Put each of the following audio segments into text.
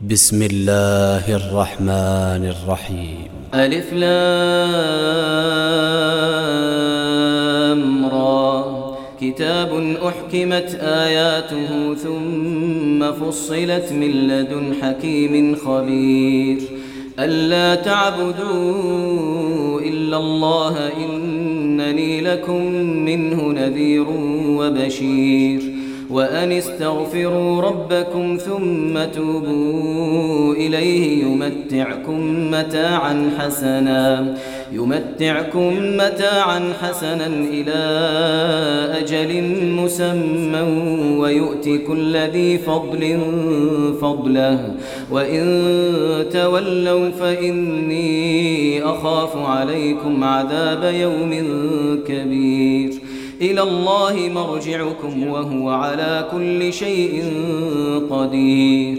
بسم الله الرحمن الرحيم. ألف لام را. كتاب أحكمت آياته ثم فصلت من لدن حكيم خبير. ألا تعبدوا إلا الله إنني لكم منه نذير وبشير. وأن استغفروا ربكم ثم توبوا إليه يمتعكم متاعا حسنا إلى أجل مسمى ويؤتي كل ذي فضل فضله. وإن تولوا فإني أخاف عليكم عذاب يوم كبير. إلى الله مرجعكم وهو على كل شيء قدير.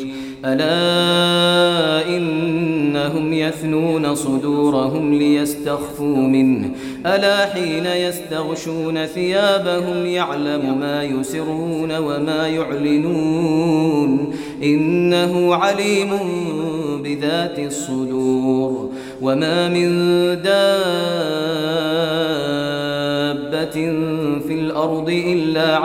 ألا إنهم يثنون صدورهم ليستخفوا منه ألا حين يستغشون ثيابهم يعلم ما يسرون وما يعلنون إنه عليم بذات الصدور. وما من دابة في الأرض إلا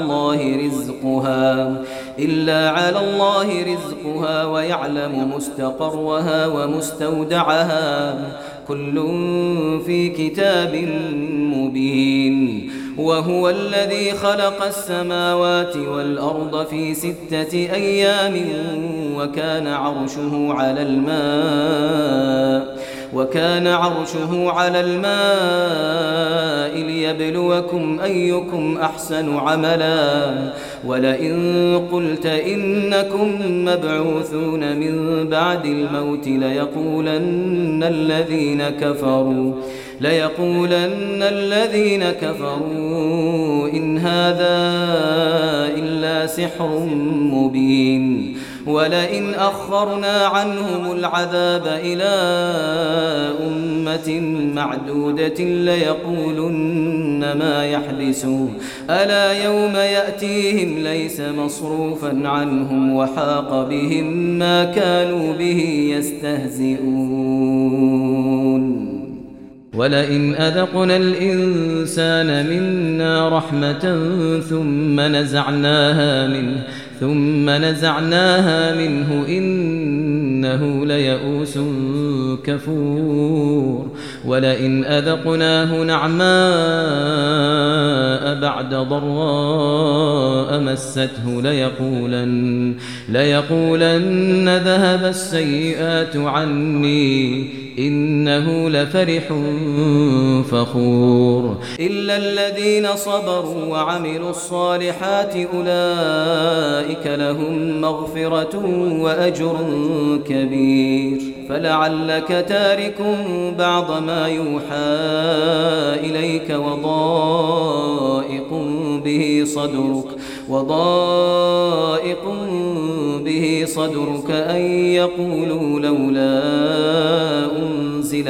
على الله رزقها ويعلم مستقرها ومستودعها كل في كتاب مبين. وهو الذي خلق السماوات والأرض في 6 أيام وكان عرشه على الماء ليبلوكم أيكم أحسن عملا. ولئن قلت إنكم مبعوثون من بعد الموت ليقولن الذين كفروا إن هذا إلا سحر مبين. ولئن أخرنا عنهم العذاب إلى أمة معدودة ليقولن ما يحبسه ألا يوم يأتيهم ليس مصروفا عنهم وحاق بهم ما كانوا به يستهزئون. ولئن أذقنا الإنسان منا رحمة ثم نزعناها منه إنه ليئوس كفور. ولئن أذقناه نعماء بعد ضراء مسته ليقولن ذهب السيئات عني إنه لفرح فخور. إلا الذين صبروا وعملوا الصالحات أولئك لهم مغفرة وأجر كبير. فلعلك تارك بعض ما يوحى إليك وضائق به صدرك أن يقولوا لولا أنزل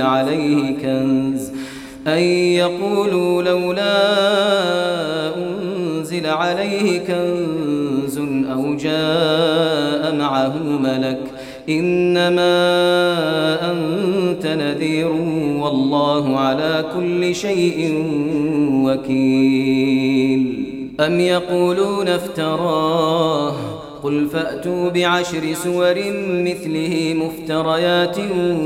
عليه كنز أو جاء معه ملك إنما أنت نذير والله على كل شيء وكيل. أم يقولون افتراه قل فأتوا ب10 سور مثله مفتريات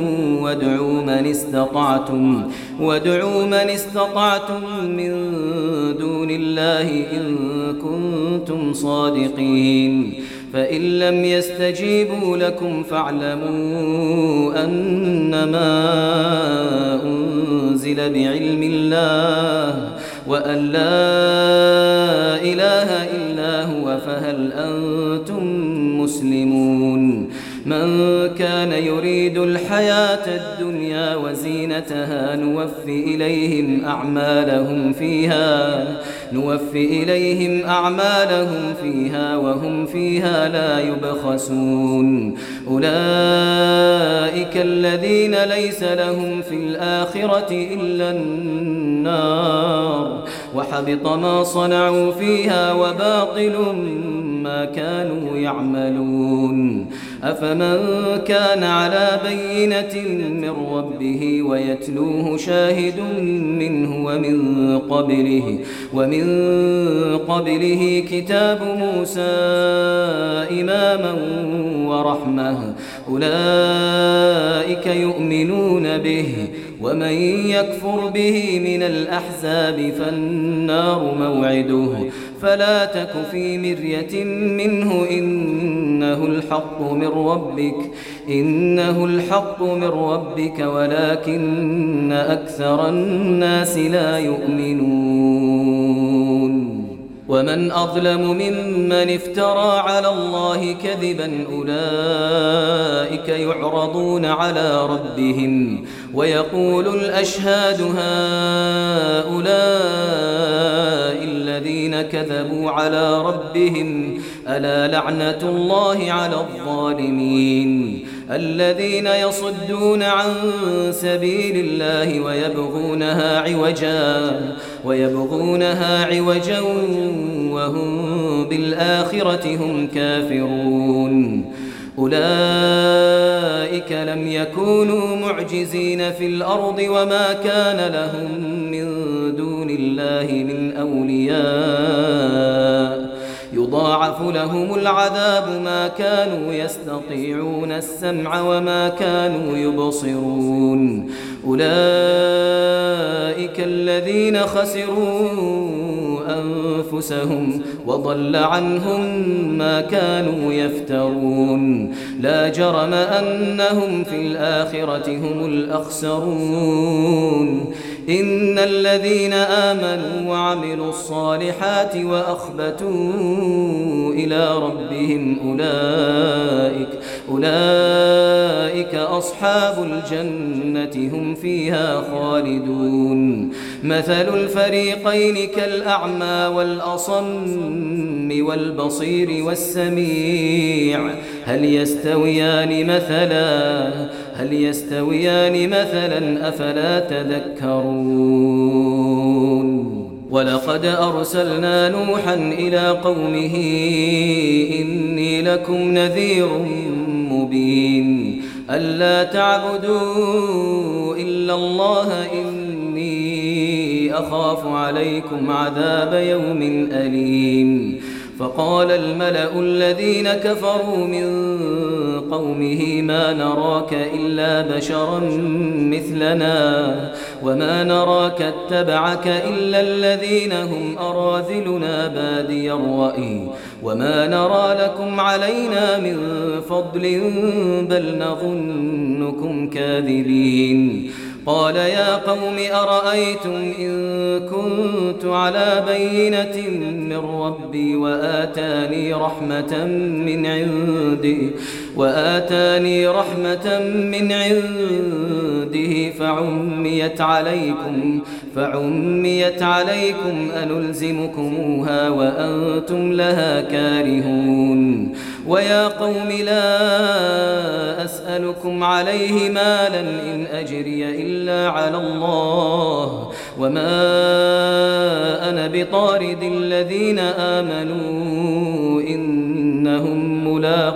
وادعوا من استطعتم من دون الله إن كنتم صادقين. فإن لم يستجيبوا لكم فاعلموا أنما أنزل بعلم الله وأن لا إله إلا هو فهل أنتم مسلمون. من كان يريد الحياة الدنيا وزينتها نوفي إليهم أعمالهم فيها وهم فيها لا يبخسون. أولئك الذين ليس لهم في الآخرة إلا النار وحبط ما صنعوا فيها وباطل ما كانوا يعملون. أفمن كان على بينة من ربه ويتلوه شاهد منه ومن قبله كتاب موسى إماما ورحمة أولئك يؤمنون به ومن يكفر به من الأحزاب فالنار موعده فلا تك في مرية منه إنه الحق من ربك ولكن أكثر الناس لا يؤمنون ومن أظلم ممن افترى على الله كذبا أولئك يعرضون على ربهم ويقول الأشهاد هؤلاء الذين كذبوا على ربهم ألا لعنة الله على الظالمين الذين يصدون عن سبيل الله ويبغونها عوجا وهم بالآخرة هم كافرون أولئك لم يكونوا معجزين في الأرض وما كان لهم من دون الله من أولياء يضاعف لهم العذاب ما كانوا يستطيعون السمع وما كانوا يبصرون أولئك الذين خسروا أنفسهم وضل عنهم ما كانوا يفترون لا جرم أنهم في الآخرة هم الأخسرون إن الذين آمنوا وعملوا الصالحات وأخبتوا إلى ربهم أولئك أصحاب الجنة هم فيها خالدون مثل الفريقين كالأعمى والأصم والبصير والسميع هل يستويان مثلا أفلا تذكرون ولقد أرسلنا نوحا إلى قومه إني لكم نذير مبين ألا تعبدوا إلا الله إني أخاف عليكم عذاب يوم أليم فقال الملأ الذين كفروا من قومه ما نراك إلا بشرا مثلنا وما نراك اتبعك إلا الذين هم أراذلنا بادي الرأي وما نرى لكم علينا من فضل بل نظنكم كاذبين قال يا قوم أرأيتم إن كنت على بينة من ربي وآتاني رحمة من عنده فعميت عليكم أنلزمكموها وأنتم لها كارهون ويا قوم لا أسألكم عليه مالا إن أجري إلا على الله وما أنا بطارد الذين آمنوا إنهم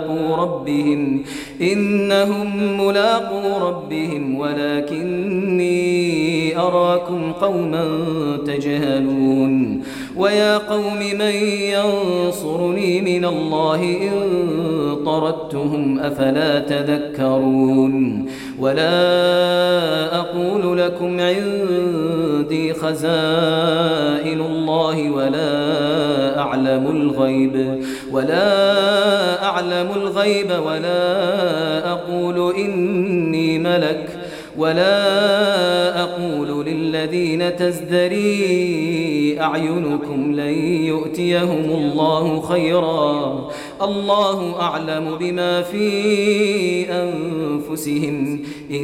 ملاقو ربهم ولكني أراكم قوما تجهلون ويا قوم من ينصرني من الله إن طردتهم أفلا تذكرون ولا أقول لكم عندي خزائن الله ولا أعلم الغيب ولا أقول إني ملك ولا أقول للذين تزدري أعينكم لن يؤتيهم الله خيرا الله أعلم بما في أنفسهم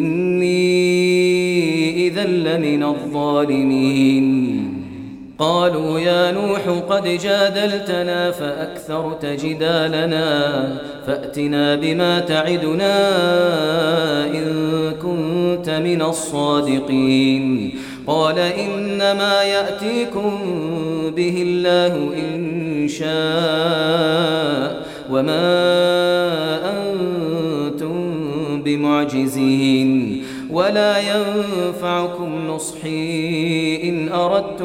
إني إذا لمن الظالمين قالوا يا نوح قد جادلتنا فأكثرت جدالنا فأتنا بما تعدنا إن كنت من الصادقين قال إنما يأتيكم به الله إن شاء وما أنتم بمعجزين ولا ينفعكم نصحي إن أردت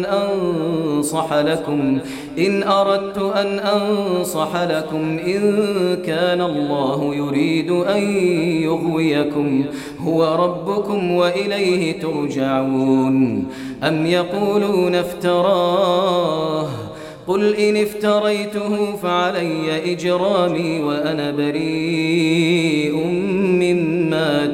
أن أنصح لكم إن كان الله يريد أن يغويكم هو ربكم وإليه ترجعون. أم يقولون افتراه قل إن افتريته فعلي إجرامي وأنا بريء مما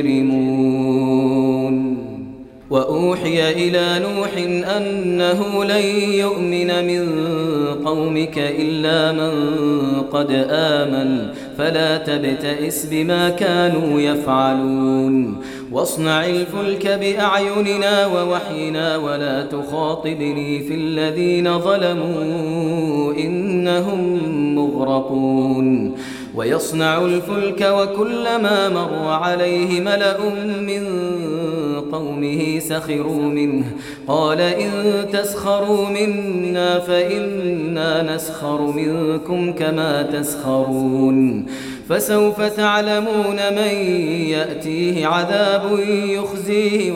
تجرمون. وأوحي إلى نوح أنه لن يؤمن من قومك إلا من قد آمن فلا تبتئس بما كانوا يفعلون واصنع الفلك بأعيننا ووحينا ولا تخاطبني في الذين ظلموا إنهم مغرقون. ويصنع الفلك وكلما مر عليه ملأ من قومه سخروا منه قال إن تسخروا منا فإنا نسخر منكم كما تسخرون. فسوف تعلمون من يأتيه عذاب يخزيه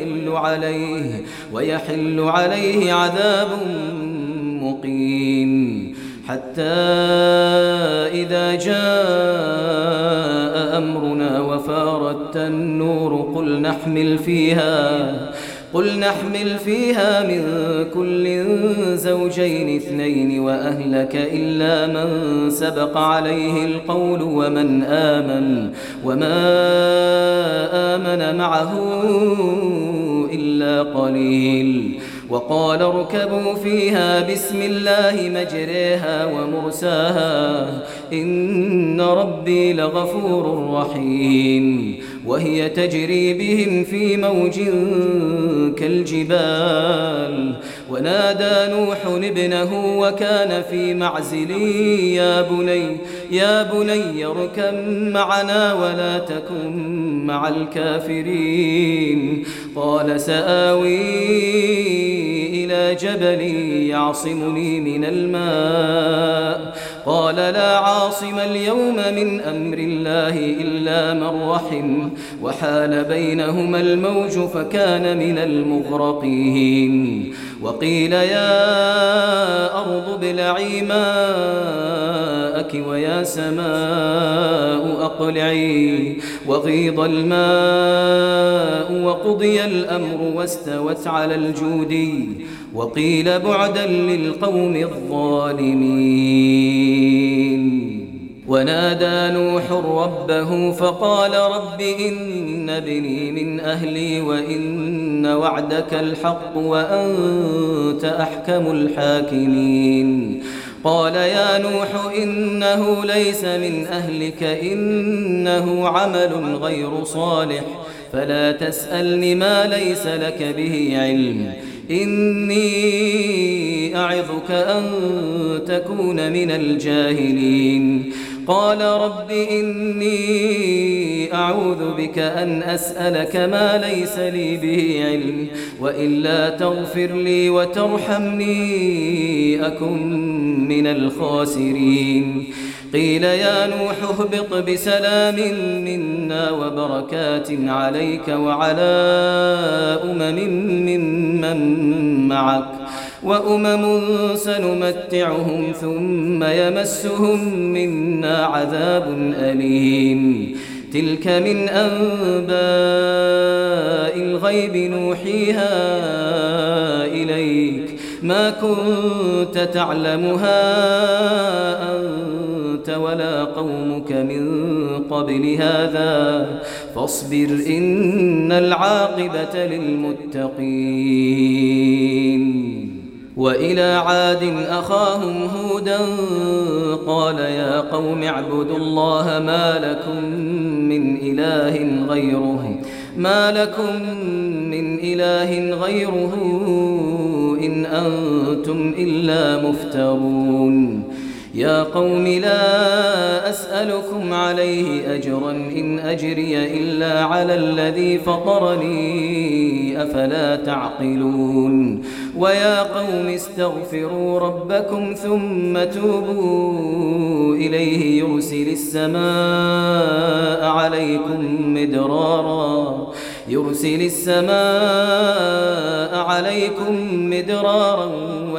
ويحل عليه عذاب مقيم. حتى إذا جاء أمرنا وفارت النور قل نحمل فيها من كل زوجين اثنين وأهلك إلا من سبق عليه القول وما آمن معه إلا قليل. وقال اركبوا فيها بسم الله مجريها ومرساها إن ربي لغفور رحيم. وهي تجري بهم في موج كالجبال ونادى نوح ابنه وكان في معزل يا بني اركب معنا ولا تكن مع الكافرين. قال سآوي إلى جبل يعصمني من الماء قال لا عاصم اليوم من أمر الله إلا من رحم وحال بينهما الموج فكان من المغرقين. وقيل يا أرض ابلعي ماءك ويا سماء أقلعي وغيض الماء وقضي الأمر واستوت على الجودي وقيل بعدا للقوم الظالمين. ونادى نوح ربه فقال رب إن ابني من أهلي وإن وعدك الحق وأنت أحكم الحاكمين. قال يا نوح إنه ليس من أهلك إنه عمل غير صالح فلا تسألني ما ليس لك به علم إني أعظك أن تكون من الجاهلين. قال رب إني أعوذ بك أن أسألك ما ليس لي به علم وإلا تغفر لي وترحمني أكن من الخاسرين. قيل يا نوح اهبط بسلام منا وبركات عليك وعلى ممن معك وأمم سنمتعهم ثم يمسهم منا عذاب أليم. تلك من أنباء الغيب نوحيها إليك ما كنت تعلمها أنت ولا قومك من قبل هذا فاصبر إن العاقبة للمتقين. وإلى عاد أخاهم هودا قال يا قوم اعبدوا الله ما لكم من إله غيره إن أنتم إلا مفترون. يا قوم لا أسألكم عليه أجرا إن أجري إلا على الذي فطرني أفلا تعقلون. ويا قوم استغفروا ربكم ثم توبوا إليه يرسل السماء السماء عليكم مدرارا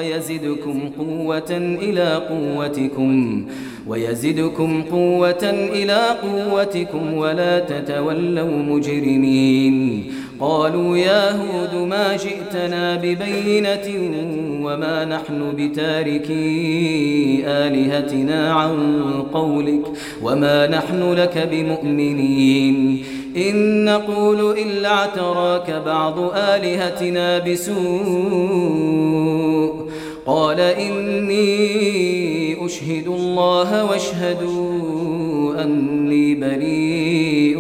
ويزدكم قوة إلى قوتكم ولا تتولوا مجرمين. قالوا يا هود ما جئتنا ببينة وما نحن بتاركي آلهتنا عن قولك وما نحن لك بمؤمنين، إن نقول إلا اعتراك بعض آلهتنا بسوء. قال إني أشهد الله واشهدوا أني بريء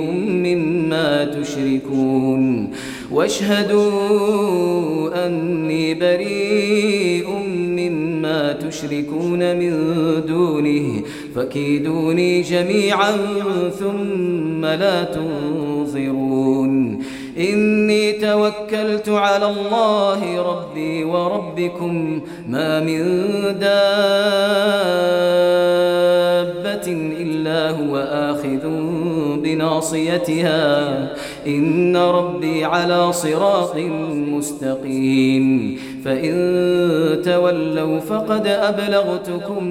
مما تشركون من دونه فكيدوني جميعا ثم لا تنظرون. إني توكلت على الله ربي وربكم ما من دابة إلا هو آخذ بناصيتها إن ربي على صراط مستقيم. فإن تولوا فقد أبلغتكم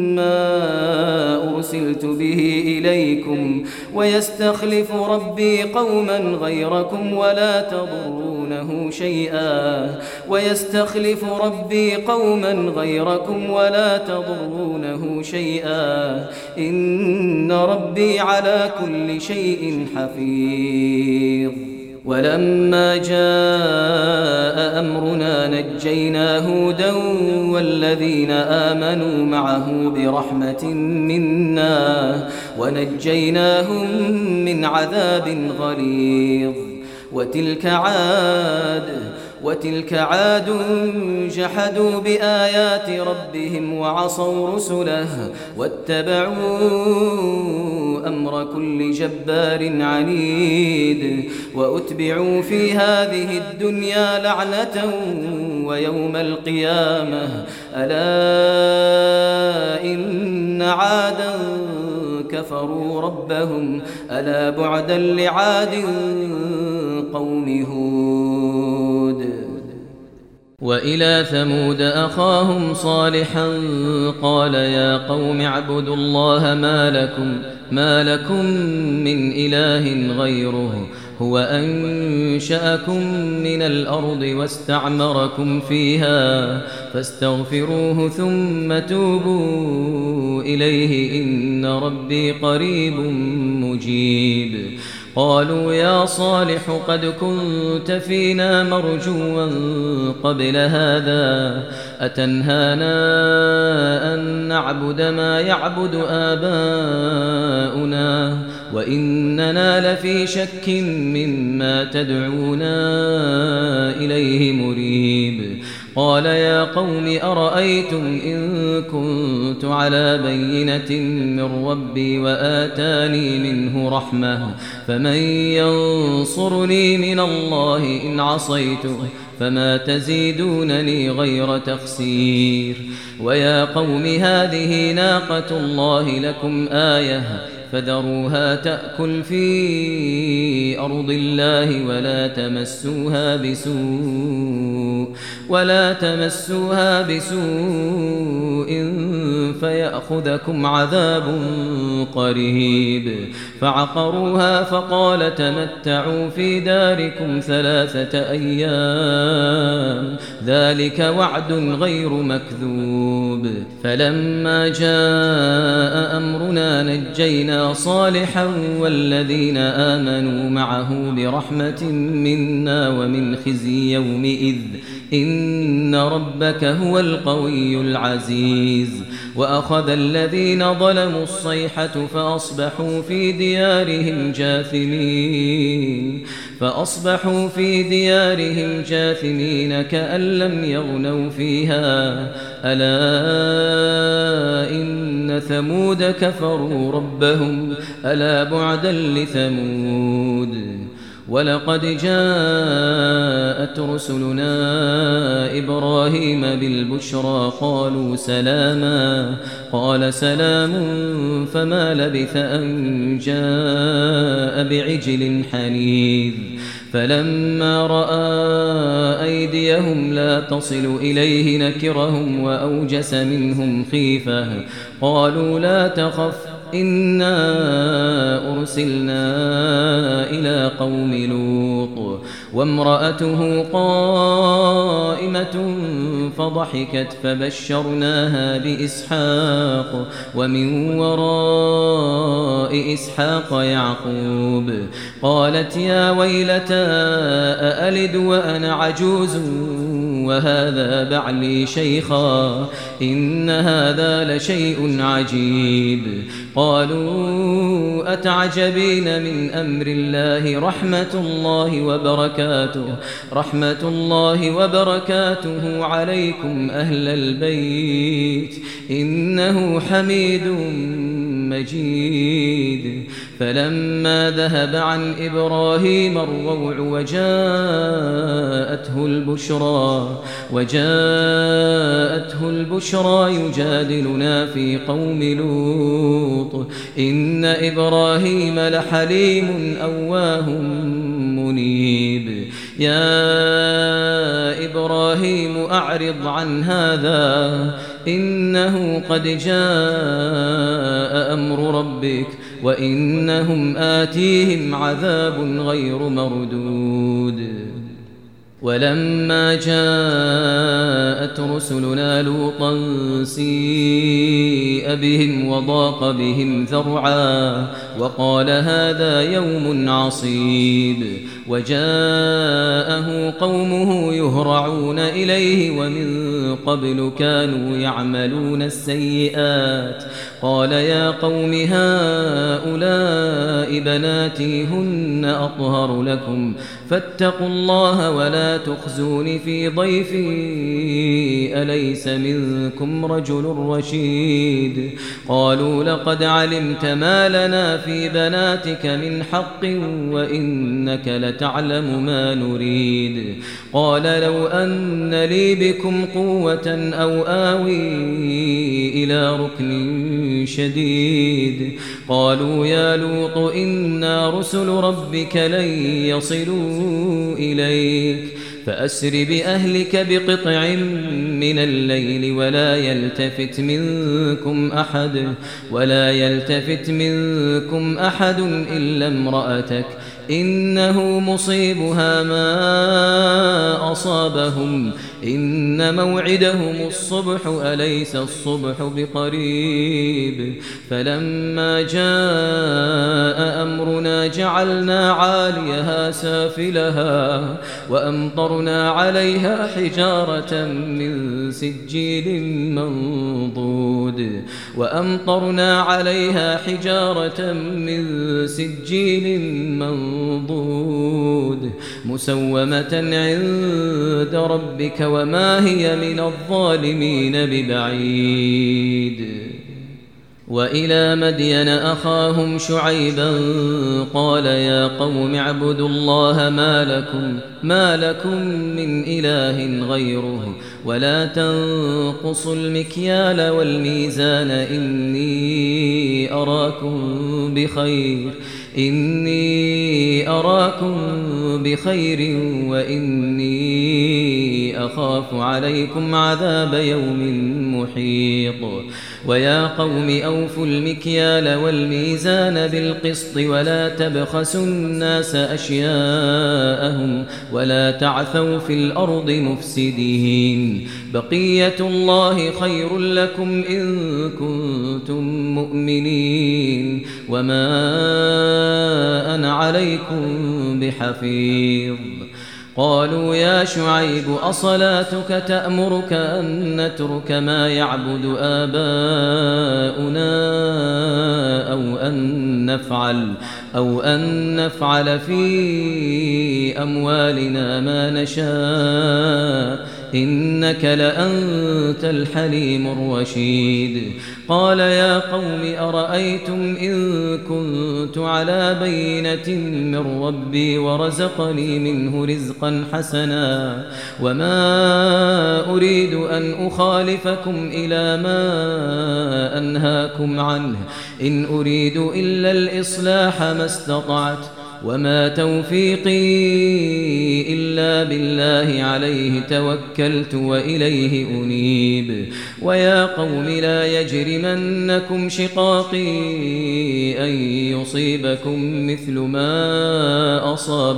ما أرسلت به إليكم ويستخلف ربي قوما غيركم ولا تضرونه شيئا إن ربي على كل شيء حفيظ. ولما جاء أمرنا نجينا هودا والذين آمنوا معه برحمة منا ونجيناهم من عذاب غليظ. وتلك عاد جحدوا بآيات ربهم وعصوا رسله واتبعوا أمر كل جبار عنيد وأتبعوا في هذه الدنيا لعنة ويوم القيامة ألا إن عادا كفروا ربهم ألا بعدا لعاد قوم هود. وإلى ثمود أخاهم صالحا قال يا قوم اعبدوا الله ما لكم من إله غيره هو أنشأكم من الأرض واستعمركم فيها فاستغفروه ثم توبوا إليه إن ربي قريب مجيب. قالوا يا صالح قد كنت فينا مرجوا قبل هذا أتنهانا أن نعبد ما يعبد آباؤنا وإننا لفي شك مما تدعونا إليه مريب. قال يا قوم أرأيتم إن كنت على بينة من ربي وآتاني منه رحمة فمن ينصرني من الله إن عصيته فما تزيدونني غير تخسير. ويا قوم هذه ناقة الله لكم آية فذروها تأكل في أرض الله ولا تمسوها بسوء فيأخذكم عذاب قريب. فعقروها فقال تمتعوا في داركم 3 أيام ذلك وعد غير مكذوب. فلما جاء أمرنا نجينا صالحا والذين آمنوا معه برحمة منا ومن خزي يومئذ إن ربك هو القوي العزيز. وأخذ الذين ظلموا الصيحة فأصبحوا في ديارهم جاثمين كأن لم يغنوا فيها ألا إن ثمود كفروا ربهم ألا بعدا لثمود. ولقد جاءت رسلنا إبراهيم بالبشرى قالوا سلاما قال سلام فما لبث أن جاء بعجل حنيذ فلما رأى أيديهم لا تصل إليه نكرهم وأوجس منهم خيفة قالوا لا تخف إنا أرسلنا إلى قوم لوط وامرأته قائمة فضحكت فبشرناها بإسحاق ومن وراء إسحاق يعقوب قالت يا ويلتى أألد وأنا عجوز وهذا بعلي شيخا إن هذا لشيء عجيب قالوا أتعجبين من أمر الله رحمة الله وبركاته عليكم أهل البيت إنه حميد مجيد فلما ذهب عن إبراهيم الروع وجاءته البشرى يجادلنا في قوم لوط إن إبراهيم لحليم أواه منيب يا إبراهيم أعرض عن هذا إنه قد جاء أمر ربك وإنهم آتيهم عذاب غير مردود ولما جاءت رسلنا لوطا سيء بهم وضاق بهم ذرعا وقال هذا يوم عصيب وجاءه قومه يهرعون إليه ومن قبل كانوا يعملون السيئات قال يا قوم هؤلاء بناتي هن أطهر لكم فاتقوا الله ولا تخزون في ضيفي أليس منكم رجل رشيد قالوا لقد علمت ما لنا في بناتك من حق وإنك لتعلم ما نريد قال لو أن لي بكم قوة أو آوي إلى ركن شديد قالوا يا لوط إنا رسل ربك لن يصلوا إليك فأسر بأهلك بقطع من الليل ولا يلتفت منكم أحد إلا امرأتك إنه مصيبها ما أصابهم إن موعدهم الصبح أليس الصبح بقريب فلما جاء أمرنا جعلنا عاليها سافلها وأمطرنا عليها حجارة من سجيل منضود مسومة عند ربك وما هي من الظالمين ببعيد وإلى مدين أخاهم شعيبا قال يا قوم اعبدوا الله ما لكم من إله غيره ولا تنقصوا المكيال والميزان إني أراكم بخير وإني أخاف عليكم عذاب يوم محيط ويا قوم أوفوا المكيال والميزان بالقسط ولا تبخسوا الناس أشياءهم ولا تعثوا في الأرض مفسدين بقية الله خير لكم إن كنتم مؤمنين وما أنا عليكم بحفيظ قالوا يا شعيب أصلاتك تأمرك أن نترك ما يعبد آباؤنا أو أن نفعل في أموالنا ما نشاء إنك لأنت الحليم الرشيد قال يا قوم أرأيتم إن كنت على بينة من ربي ورزقني منه رزقا حسنا وما أريد أن أخالفكم إلى ما أنهاكم عنه إن أريد إلا الإصلاح ما استطعت وما توفيقي إلا بالله عليه توكلت وإليه أنيب ويا قوم لا يجرمنكم شقاقي أن يصيبكم مثل ما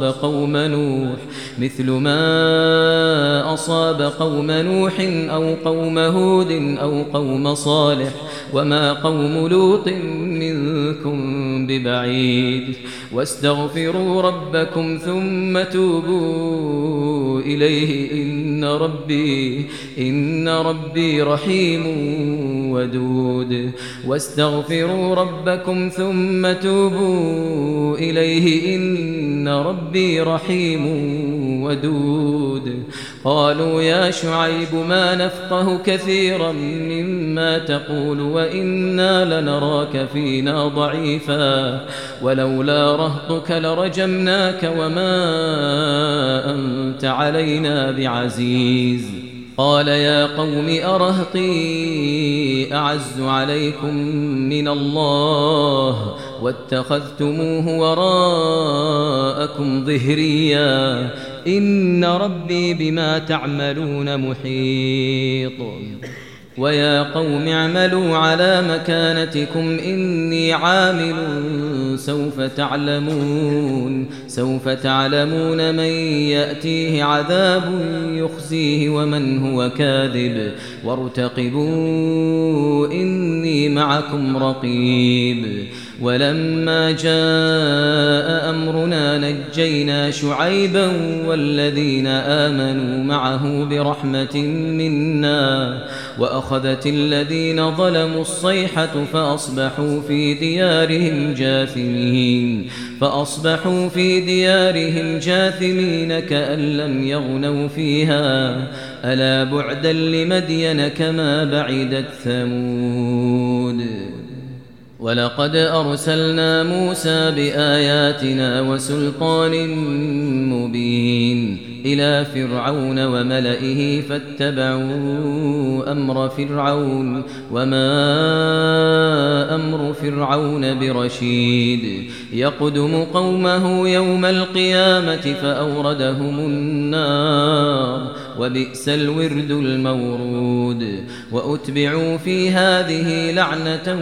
أصاب قوم نوح أو قوم هود أو قوم صالح وما قوم لوط منكم ببعيد واستغفروا ربكم ثم توبوا إليه إن ربي رحيم ودود واستغفروا ربكم ثم توبوا إليه إن ربي رحيم ودود قالوا يا شعيب ما نفقه كثيرا مما تقول وإنا لنراك فينا ضعيفا ولولا رهطك لرجمناك وما أنت علينا بعزيز قال يا قوم أرهطي أعز عليكم من الله واتخذتموه وراءكم ظهريا إن ربي بما تعملون محيط ويا قوم اعملوا على مكانتكم إني عامل سوف تعلمون من يأتيه عذاب يخزيه ومن هو كاذب وارتقبوا إني معكم رقيب ولما جاء أمرنا نجينا شعيبا والذين آمنوا معه برحمة منا وأخذت الذين ظلموا الصيحة فأصبحوا في ديارهم جاثمين كأن لم يغنوا فيها ألا بعدا لمدين كما بعدت ثمود ولقد أرسلنا موسى بآياتنا وسلطان مبين إلى فرعون وملئه فاتبعوا أمر فرعون وما أمر فرعون برشيد يقدم قومه يوم القيامة فأوردهم النار وبئس الورد المورود وأتبعوا في هذه لعنة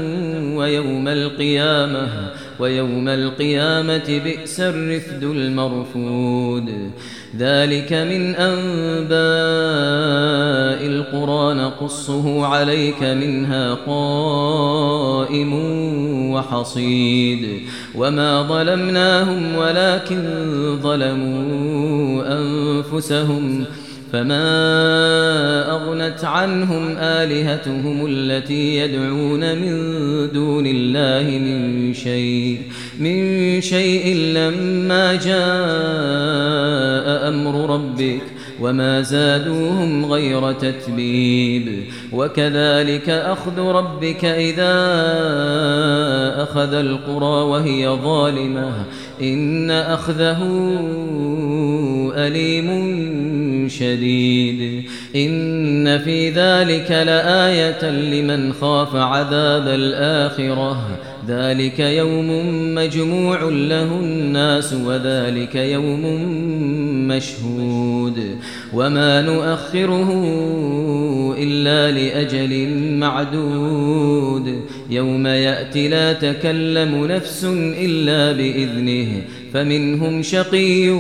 ويوم القيامة بئس الرفد المرفود ذلك من أنباء القرى نقصه عليك منها قائم وحصيد وما ظلمناهم ولكن ظلموا أنفسهم فما أغنت عنهم آلهتهم التي يدعون من دون الله من شيء لما جاء أمر ربك وما زادوهم غير تتبيب وكذلك أخذ ربك إذا أخذ القرى وهي ظالمة إن أخذه أليم شديد إن في ذلك لآية لمن خاف عذاب الآخرة ذلك يوم مجموع له الناس وذلك يوم مشهود وما نؤخره إلا لأجل معدود يوم يأتي لا تكلم نفس إلا بإذنه فمنهم شقي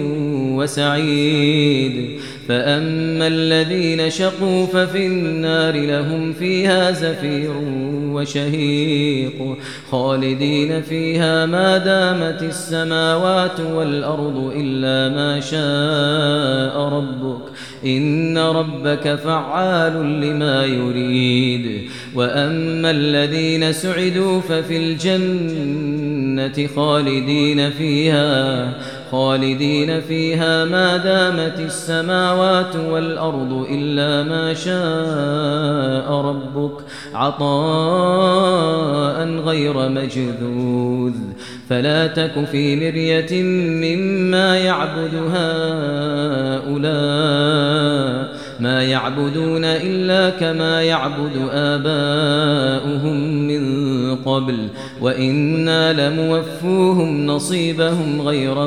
وسعيد فأما الذين شقوا ففي النار لهم فيها زفير وشهيق خالدين فيها ما دامت السماوات والأرض إلا ما شاء ربك إن ربك فعال لما يريد وأما الذين سعدوا ففي الجنة الجنة خالدين فيها ما دامت السماوات والأرض إلا ما شاء ربك عطاء غير مجذوذ فلا تك في مرية مما يعبد هؤلاء ما يعبدون إلا كما يعبد آباؤهم من قبل وإنا لموفوهم نصيبهم غير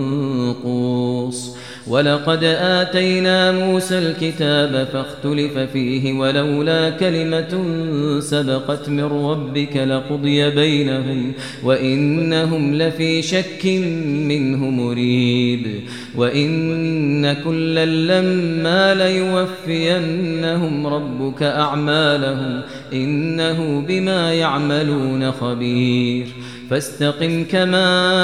منقوص ولقد آتينا موسى الكتاب فاختلف فيه ولولا كلمة سبقت من ربك لقضي بينهم وإنهم لفي شك منه مريب وإن كلا لما ليوفينهم ربك أعمالهم إنه بما يعملون خبير فاستقم كما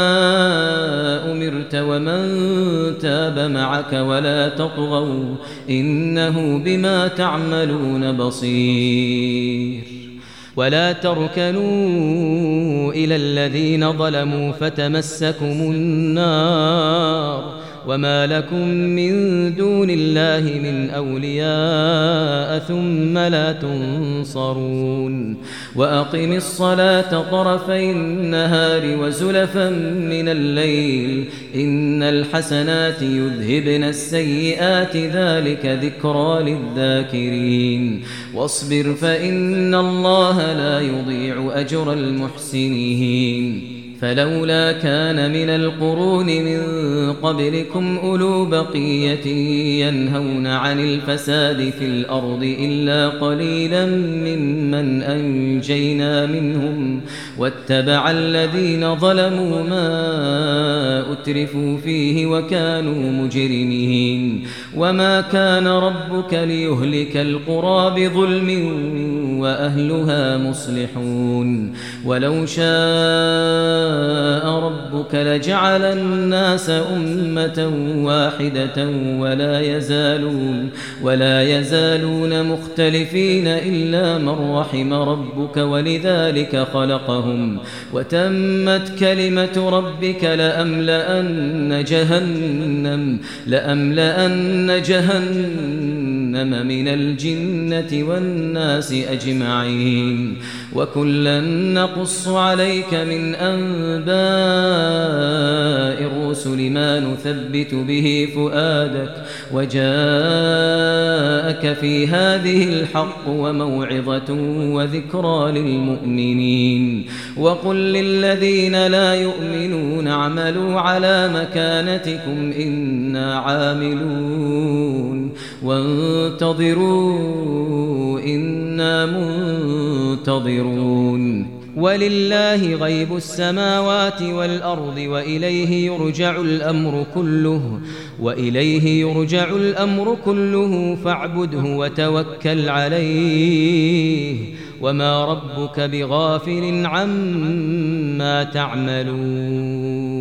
أمرت ومن تاب معك ولا تطغوا إنه بما تعملون بصير ولا تركنوا إلى الذين ظلموا فتمسكم النار وما لكم من دون الله من أولياء ثم لا تنصرون وأقم الصلاة طرفي النهار وزلفا من الليل إن الحسنات يذهبن السيئات ذلك ذكرى للذاكرين واصبر فإن الله لا يضيع أجر المحسنين فلولا كان من القرون من قبلكم أولو بقية ينهون عن الفساد في الأرض إلا قليلا ممن أنجينا منهم واتبع الذين ظلموا ما أترفوا فيه وكانوا مجرمين وما كان ربك ليهلك القرى بظلم وأهلها مصلحون ولو شاء ربك لجعل الناس أمة واحدة ولا يزالون مختلفين إلا من رحم ربك ولذلك خلقهم وتمت كلمة ربك لأملأن جهنم من الجنة والناس أجمعين وكلا نقص عليك من أنباء الرسل ما نثبت به فؤادك وجاءك في هذه الحق وموعظة وذكرى للمؤمنين وقل للذين لا يؤمنون اعملوا على مكانتكم إنا عاملون وانتظروا إنا منتظرون ولله غيب السماوات والأرض وإليه يرجع الأمر كله فاعبده وتوكل عليه وما ربك بغافل عما تعملون